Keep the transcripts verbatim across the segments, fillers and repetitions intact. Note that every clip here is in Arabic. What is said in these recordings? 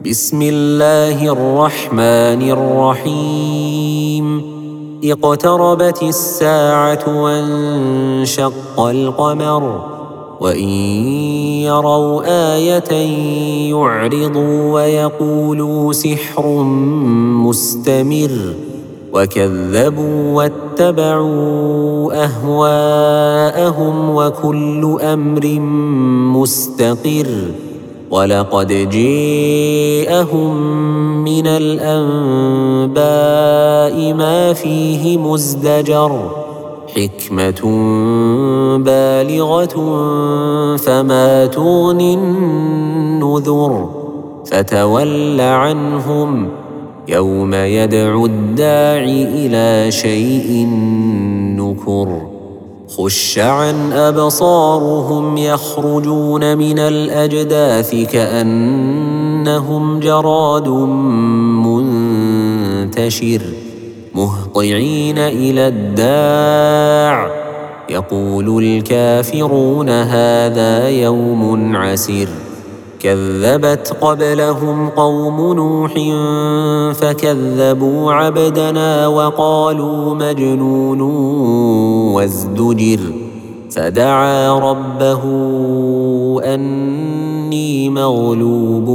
بسم الله الرحمن الرحيم اقتربت الساعة وانشق القمر وإن يروا آية يعرضوا ويقولوا سحر مستمر وكذبوا واتبعوا أهواءهم وكل أمر مستقر ولقد جاءهم من الأنباء ما فيه مزدجر حكمة بالغة فما تغني النذر فتول عنهم يوم يدعو الداعي إلى شيء نكر خش عن أبصارهم يخرجون من الأجداث كأنهم جراد منتشر مهطعين إلى الداع يقول الكافرون هذا يوم عسر كذبت قبلهم قوم نوح فكذبوا عبدنا وقالوا مجنون وازدجر فدعا ربه أني مغلوب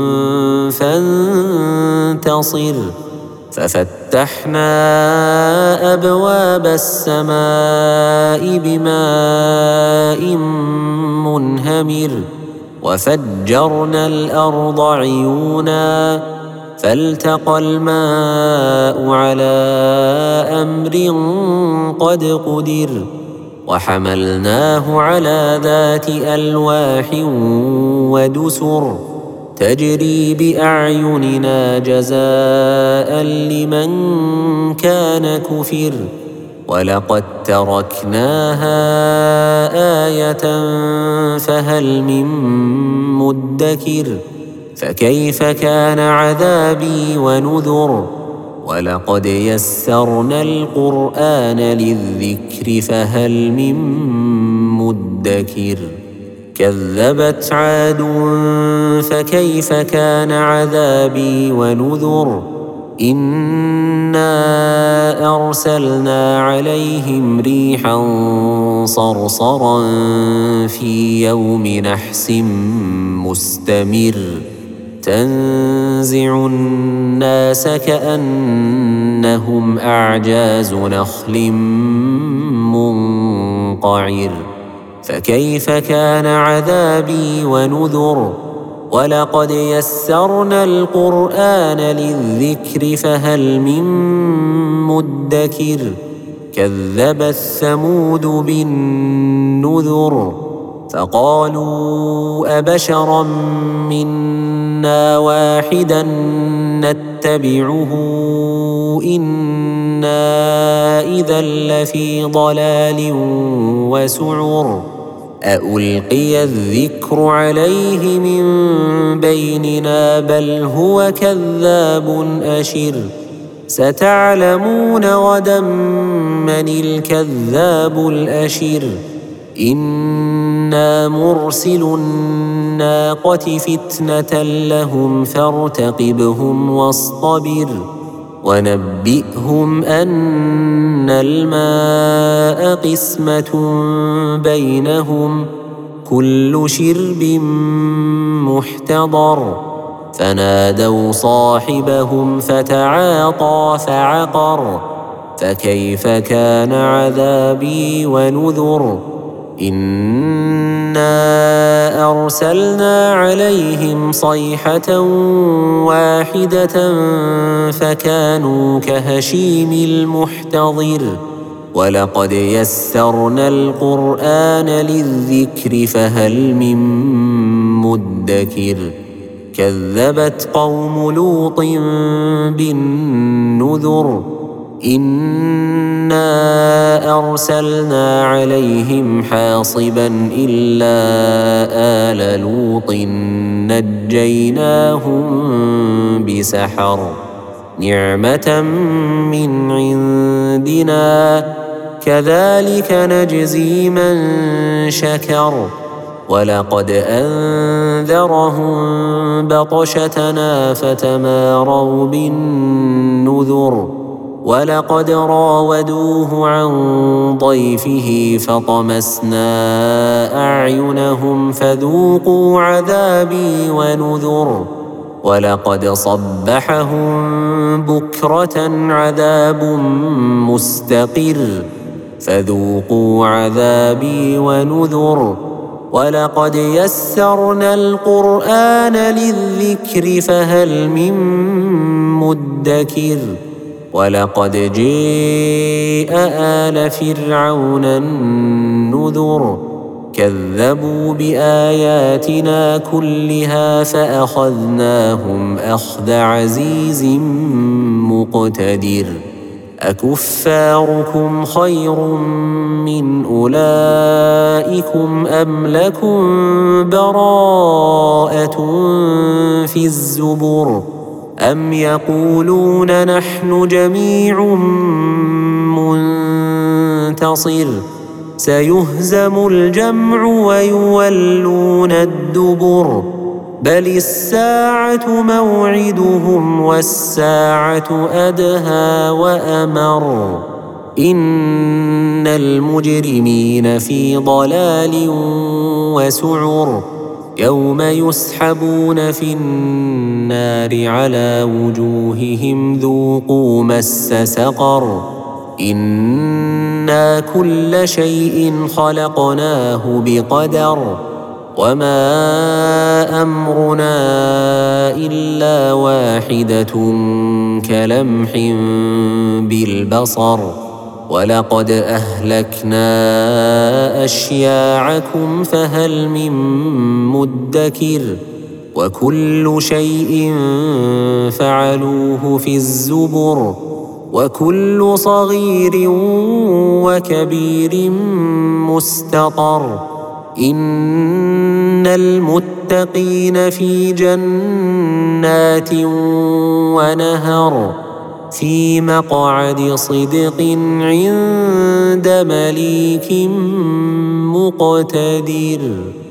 فانتصر ففتحنا أبواب السماء بماء منهمر وفجرنا الأرض عيونا فالتقى الماء على أمر قد قدر وحملناه على ذات ألواح ودسر تجري بأعيننا جزاء لمن كان كفر ولقد تركناها آية فهل من مدكر فكيف كان عذابي ونذر ولقد يسرنا القرآن للذكر فهل من مدكر كذبت عاد فكيف كان عذابي ونذر إنا أرسلنا عليهم ريحا صرصرا في يوم نحس مستمر تنزع الناس كأنهم أعجاز نخل منقعر فكيف كان عذابي ونذر ولقد يسرنا القرآن للذكر فهل من مدكر كذبت ثمود بالنذر فقالوا أبشرا منا واحدا نتبعه إنا إذا لفي ضلال وسعر أألقي الذكر عليه من بيننا بل هو كذاب أشر ستعلمون غدا من الكذاب الأشر إنا مرسل الناقة فتنة لهم فارتقبهم واصطبر ونبئهم أن الماء قسمة بينهم كل شرب محتضر فنادوا صاحبهم فتعاطى فعقر فكيف كان عذابي ونذر إنا أرسلنا عليهم صيحة واحدة فكانوا كهشيم المحتضر ولقد يسرنا القرآن للذكر فهل من مدكر كذبت قوم لوط بالنذر إنا أرسلنا عليهم حاصبا إلا آل لوط نجيناهم بسحر نعمة من عندنا كذلك نجزي من شكر ولقد أنذرهم بطشتنا فتماروا بالنذر ولقد راودوه عن ضيفه فطمسنا أعينهم فذوقوا عذابي ونذر ولقد صبحهم بكرة عذاب مستقر فذوقوا عذابي ونذر ولقد يسرنا القرآن للذكر فهل من مدكر ولقد جاء آل فرعون النذر كذبوا بآياتنا كلها فأخذناهم أخذ عزيز مقتدر أكفاركم خير من أولئكم أم لكم براءة في الزبر أم يقولون نحن جميع منتصر سيهزم الجمع ويولون الدبر بل الساعة موعدهم والساعة أدهى وأمر إن المجرمين في ضلال وسعر يوم يسحبون في النار على وجوههم ذوقوا مس سقر إنا كل شيء خلقناه بقدر وما أمرنا إلا واحدة كلمح بالبصر ولقد أهلكنا أشياعكم فهل من مدكر وكل شيء فعلوه في الزبر وكل صغير وكبير مستطر إن المتقين في جنات ونهر في مقعد صدق عند مليك مقتدر.